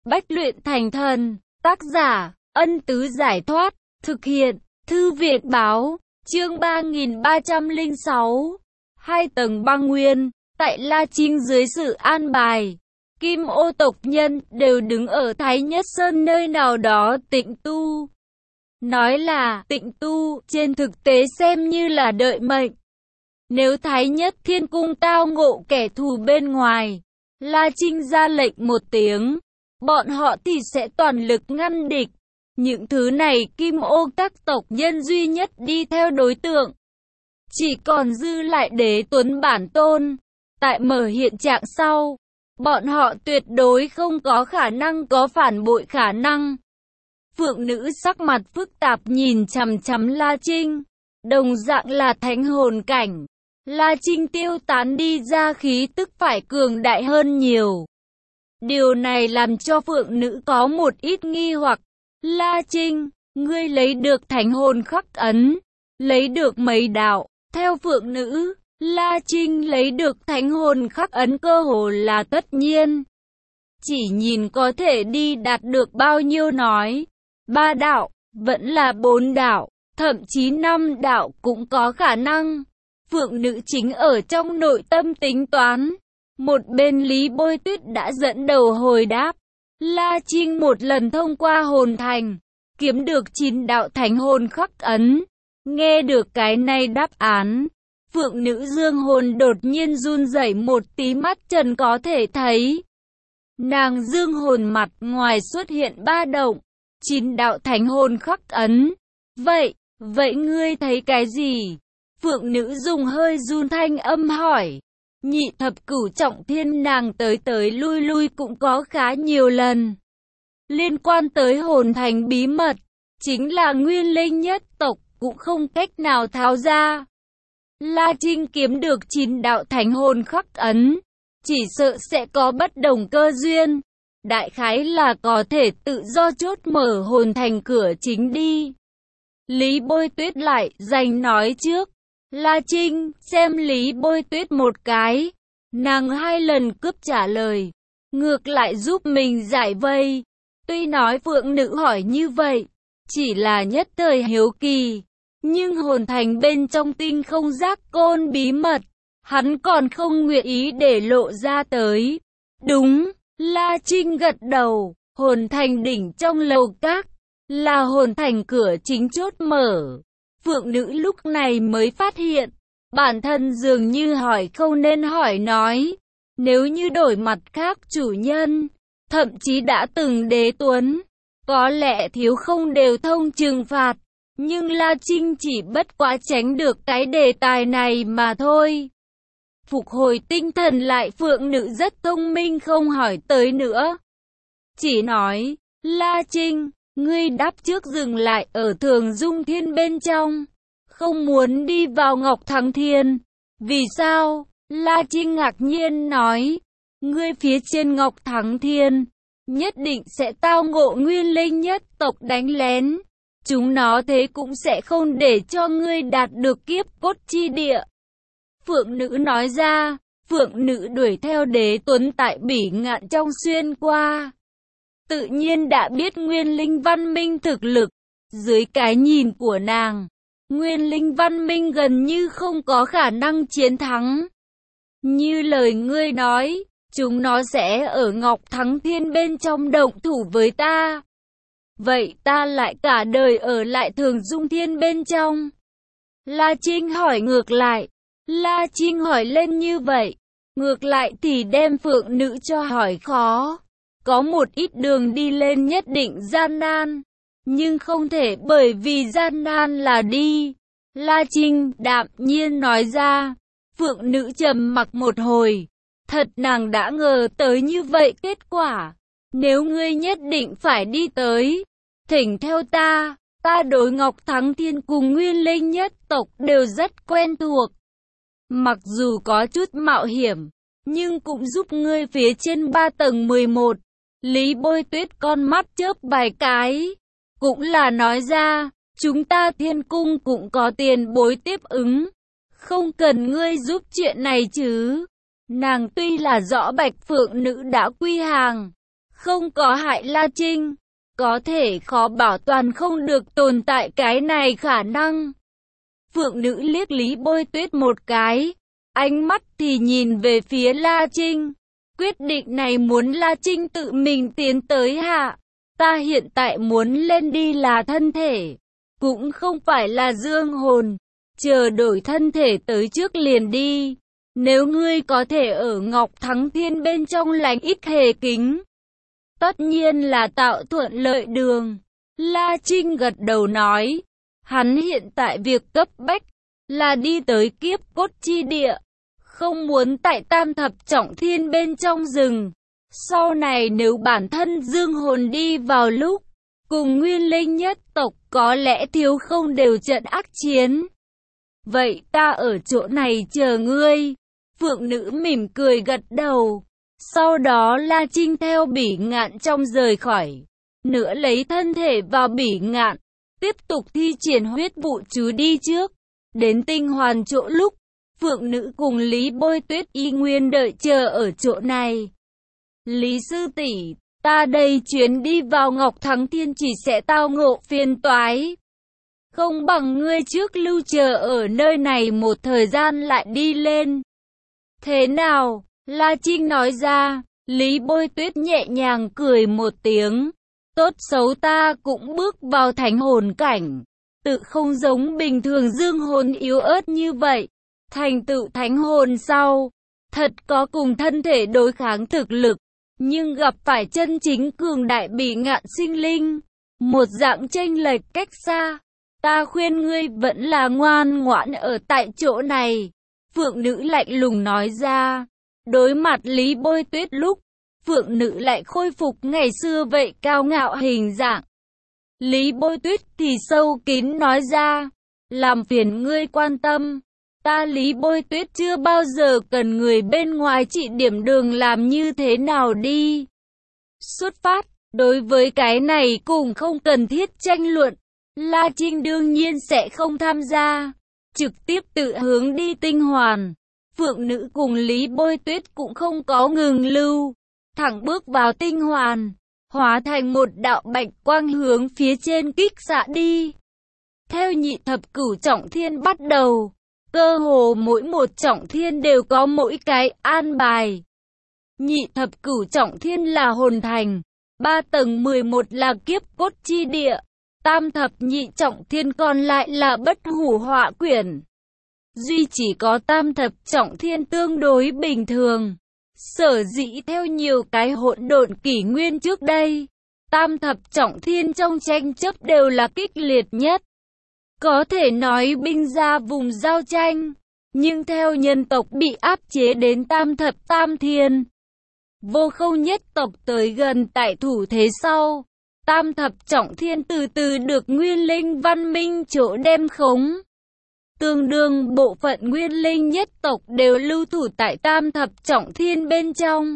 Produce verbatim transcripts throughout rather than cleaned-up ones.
Bách luyện thành thần, tác giả, Ân Tứ Giải Thoát, thực hiện, Thư Viện Báo, chương ba nghìn ba trăm lẻ sáu. Hai tầng băng nguyên, tại La Trinh dưới sự an bài, Kim Ô tộc nhân đều đứng ở Thái Nhất Sơn nơi nào đó tịnh tu. Nói là tịnh tu, trên thực tế xem như là đợi mệnh. Nếu Thái Nhất Thiên Cung tao ngộ kẻ thù bên ngoài, La Trinh ra lệnh một tiếng, bọn họ thì sẽ toàn lực ngăn địch. Những thứ này Kim Ô các tộc nhân duy nhất đi theo đối tượng. Chỉ còn dư lại Đế Tuấn bản tôn. Tại mở hiện trạng sau, bọn họ tuyệt đối không có khả năng có phản bội khả năng. Phượng nữ sắc mặt phức tạp nhìn chằm chằm La Trinh. Đồng dạng là thánh hồn cảnh. La Trinh tiêu tán đi ra khí tức phải cường đại hơn nhiều. Điều này làm cho Phượng nữ có một ít nghi hoặc. La Trinh, ngươi lấy được thánh hồn khắc ấn, lấy được mấy đạo. Theo Phượng nữ, La Trinh lấy được thánh hồn khắc ấn cơ hồ là tất nhiên. Chỉ nhìn có thể đi đạt được bao nhiêu nói. Ba đạo, vẫn là bốn đạo, thậm chí năm đạo cũng có khả năng. Phượng nữ chính ở trong nội tâm tính toán. Một bên Lý Bôi Tuyết đã dẫn đầu hồi đáp. La Trinh một lần thông qua hồn thành, kiếm được chín đạo thánh hồn khắc ấn. Nghe được cái này đáp án, Phượng nữ dương hồn đột nhiên run rẩy một tí, mắt trần có thể thấy. Nàng dương hồn mặt ngoài xuất hiện ba động, chín đạo thánh hồn khắc ấn. Vậy, vậy ngươi thấy cái gì? Phượng nữ dùng hơi run thanh âm hỏi. Nhị thập cửu trọng thiên nàng tới tới lui lui cũng có khá nhiều lần. Liên quan tới hồn thành bí mật, chính là nguyên linh nhất tộc cũng không cách nào tháo ra. La Trinh kiếm được chín đạo thánh hồn khắc ấn, chỉ sợ sẽ có bất đồng cơ duyên. Đại khái là có thể tự do chốt mở hồn thành cửa chính đi. Lý Bôi Tuyết lại giành nói trước. La Trinh xem Lý Bôi Tuyết một cái, nàng hai lần cướp trả lời, ngược lại giúp mình giải vây. Tuy nói Phượng nữ hỏi như vậy, chỉ là nhất thời hiếu kỳ, nhưng hồn thành bên trong tinh không giác côn bí mật, hắn còn không nguyện ý để lộ ra tới. Đúng, La Trinh gật đầu, hồn thành đỉnh trong lầu các, là hồn thành cửa chính chốt mở. Phượng nữ lúc này mới phát hiện, bản thân dường như hỏi không nên hỏi nói. Nếu như đổi mặt khác chủ nhân, thậm chí đã từng Đế Tuấn, có lẽ thiếu không đều thông trừng phạt. Nhưng La Trinh chỉ bất quá tránh được cái đề tài này mà thôi. Phục hồi tinh thần lại, Phượng nữ rất thông minh không hỏi tới nữa. Chỉ nói, La Trinh, ngươi đáp trước dừng lại ở Thường Dung Thiên bên trong, không muốn đi vào Ngọc Thắng Thiên. Vì sao? La Trinh ngạc nhiên nói, ngươi phía trên Ngọc Thắng Thiên, nhất định sẽ tao ngộ nguyên linh nhất tộc đánh lén. Chúng nó thế cũng sẽ không để cho ngươi đạt được kiếp cốt chi địa. Phượng nữ nói ra, Phượng nữ đuổi theo Đế Tuấn tại Bỉ Ngạn trong xuyên qua. Tự nhiên đã biết nguyên linh văn minh thực lực. Dưới cái nhìn của nàng, nguyên linh văn minh gần như không có khả năng chiến thắng. Như lời ngươi nói, chúng nó sẽ ở Ngọc Thắng Thiên bên trong động thủ với ta. Vậy ta lại cả đời ở lại Thường Dung Thiên bên trong. La Trinh hỏi ngược lại. La Trinh hỏi lên như vậy, ngược lại thì đem Phượng nữ cho hỏi khó. Có một ít đường đi lên nhất định gian nan, nhưng không thể bởi vì gian nan là đi. La Trinh đạm nhiên nói ra. Phượng nữ trầm mặc một hồi, thật nàng đã ngờ tới như vậy kết quả. Nếu ngươi nhất định phải đi tới, thỉnh theo ta. Ta đối Ngọc Thắng Thiên cùng nguyên linh nhất tộc đều rất quen thuộc. Mặc dù có chút mạo hiểm, nhưng cũng giúp ngươi phía trên ba tầng mười một. Lý Bôi Tuyết con mắt chớp vài cái, cũng là nói ra, chúng ta Thiên Cung cũng có tiền bối tiếp ứng, không cần ngươi giúp chuyện này chứ. Nàng tuy là rõ Bạch Phượng nữ đã quy hàng, không có hại La Trinh. Có thể khó bảo toàn không được tồn tại cái này khả năng. Phượng nữ liếc Lý Bôi Tuyết một cái, ánh mắt thì nhìn về phía La Trinh. Quyết định này muốn La Trinh tự mình tiến tới hạ. Ta hiện tại muốn lên đi là thân thể, cũng không phải là dương hồn. Chờ đổi thân thể tới trước liền đi. Nếu ngươi có thể ở Ngọc Thắng Thiên bên trong lành ít hề kính, tất nhiên là tạo thuận lợi đường. La Trinh gật đầu nói, hắn hiện tại việc cấp bách là đi tới kiếp cốt chi địa, không muốn tại Tam Thập Trọng Thiên bên trong rừng. Sau này nếu bản thân dương hồn đi vào lúc cùng Nguyên Linh nhất tộc có lẽ thiếu không đều trận ác chiến. Vậy ta ở chỗ này chờ ngươi. Phượng nữ mỉm cười gật đầu. Sau đó La Trinh theo Bỉ Ngạn trong rời khỏi, nữa lấy thân thể vào Bỉ Ngạn, tiếp tục thi triển huyết vụ chú đi trước. Đến Tinh Hoàn chỗ lúc, Phượng nữ cùng Lý Bôi Tuyết y nguyên đợi chờ ở chỗ này. Lý sư tỷ, ta đây chuyến đi vào Ngọc Thắng Thiên chỉ sẽ tao ngộ phiền toái. Không bằng ngươi trước lưu chờ ở nơi này một thời gian lại đi lên. Thế nào? La Trinh nói ra. Lý Bôi Tuyết nhẹ nhàng cười một tiếng. Tốt xấu ta cũng bước vào thánh hồn cảnh, tự không giống bình thường dương hồn yếu ớt như vậy. Thành tựu thánh hồn sau, thật có cùng thân thể đối kháng thực lực, nhưng gặp phải chân chính cường đại Bỉ Ngạn sinh linh, một dạng chênh lệch cách xa. Ta khuyên ngươi vẫn là ngoan ngoãn ở tại chỗ này. Phượng nữ lạnh lùng nói ra. Đối mặt Lý Bôi Tuyết lúc, Phượng nữ lại khôi phục ngày xưa vậy cao ngạo hình dạng. Lý Bôi Tuyết thì sâu kín nói ra. Làm phiền ngươi quan tâm. Ta Lý Bôi Tuyết chưa bao giờ cần người bên ngoài chỉ điểm đường làm như thế nào đi. Xuất phát, đối với cái này cũng không cần thiết tranh luận. La Trinh đương nhiên sẽ không tham gia, trực tiếp tự hướng đi Tinh Hoàn. Phượng nữ cùng Lý Bôi Tuyết cũng không có ngừng lưu, thẳng bước vào Tinh Hoàn, hóa thành một đạo bạch quang hướng phía trên kích xạ đi. Theo nhị thập cửu trọng thiên bắt đầu, cơ hồ mỗi một trọng thiên đều có mỗi cái an bài. Nhị thập cửu trọng thiên là hồn thành, ba tầng mười một là kiếp cốt chi địa, tam thập nhị trọng thiên còn lại là bất hủ họa quyển. Duy chỉ có tam thập trọng thiên tương đối bình thường. Sở dĩ theo nhiều cái hỗn độn kỷ nguyên trước đây, tam thập trọng thiên trong tranh chấp đều là kích liệt nhất. Có thể nói binh ra vùng giao tranh, nhưng theo nhân tộc bị áp chế đến tam thập tam thiên, vô khâu nhất tộc tới gần tại thủ thế sau, tam thập trọng thiên từ từ được Nguyên Linh văn minh chỗ đem khống. Tương đương bộ phận Nguyên Linh nhất tộc đều lưu thủ tại tam thập trọng thiên bên trong,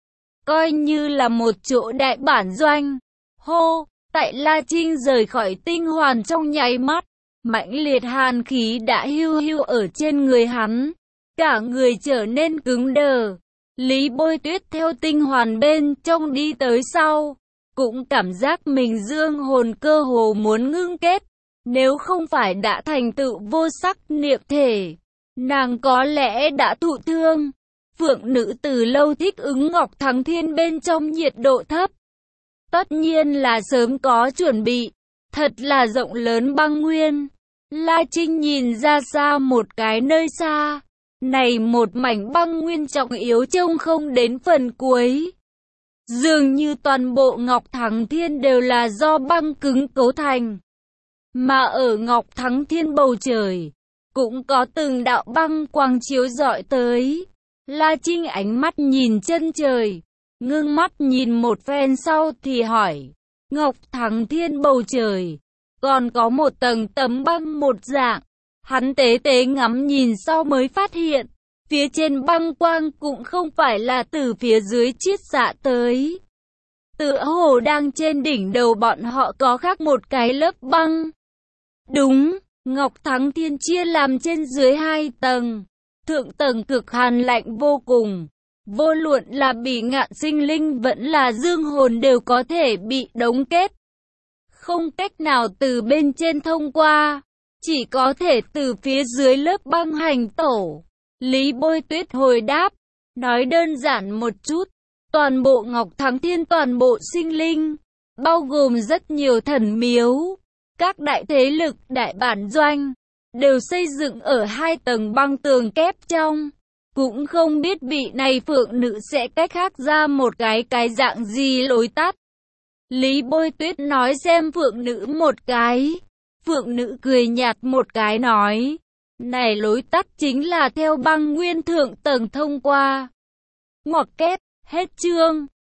coi như là một chỗ đại bản doanh. Hô, tại La Trinh rời khỏi Tinh Hoàn trong nháy mắt, mãnh liệt hàn khí đã hưu hưu ở trên người hắn, cả người trở nên cứng đờ. Lý Bôi Tuyết theo Tinh Hoàn bên trong đi tới sau, cũng cảm giác mình dương hồn cơ hồ muốn ngưng kết. Nếu không phải đã thành tựu vô sắc niệm thể, nàng có lẽ đã thụ thương. Phượng nữ từ lâu thích ứng Ngọc Thắng Thiên bên trong nhiệt độ thấp, tất nhiên là sớm có chuẩn bị. Thật là rộng lớn băng nguyên. La Trinh nhìn ra xa một cái nơi xa, này một mảnh băng nguyên trọng yếu trông không đến phần cuối. Dường như toàn bộ Ngọc Thắng Thiên đều là do băng cứng cấu thành. Mà ở Ngọc Thắng Thiên bầu trời, cũng có từng đạo băng quang chiếu rọi tới. La Trinh ánh mắt nhìn chân trời, ngưng mắt nhìn một phen sau thì hỏi, Ngọc Thắng Thiên bầu trời, còn có một tầng tấm băng một dạng. Hắn tế tế ngắm nhìn sau mới phát hiện, phía trên băng quang cũng không phải là từ phía dưới chiết xạ tới. Tựa hồ đang trên đỉnh đầu bọn họ có khác một cái lớp băng. Đúng, Ngọc Thắng Thiên chia làm trên dưới hai tầng. Thượng tầng cực hàn lạnh vô cùng, Vô luận là bỉ ngạn sinh linh vẫn là dương hồn đều có thể bị đóng kết. Không cách nào từ bên trên thông qua, chỉ có thể từ phía dưới lớp băng hành tổ. Lý Bôi Tuyết hồi đáp, nói đơn giản một chút, toàn bộ Ngọc Thắng Thiên, toàn bộ sinh linh, bao gồm rất nhiều thần miếu, các đại thế lực, đại bản doanh, đều xây dựng ở hai tầng băng tường kép trong. Cũng không biết vị này phượng nữ sẽ cách khác ra một cái cái dạng gì lối tắt. Lý Bôi Tuyết nói xem phượng nữ một cái. Phượng nữ cười nhạt một cái nói, này lối tắt chính là theo băng nguyên thượng tầng thông qua. Ngoặc kép, hết chương.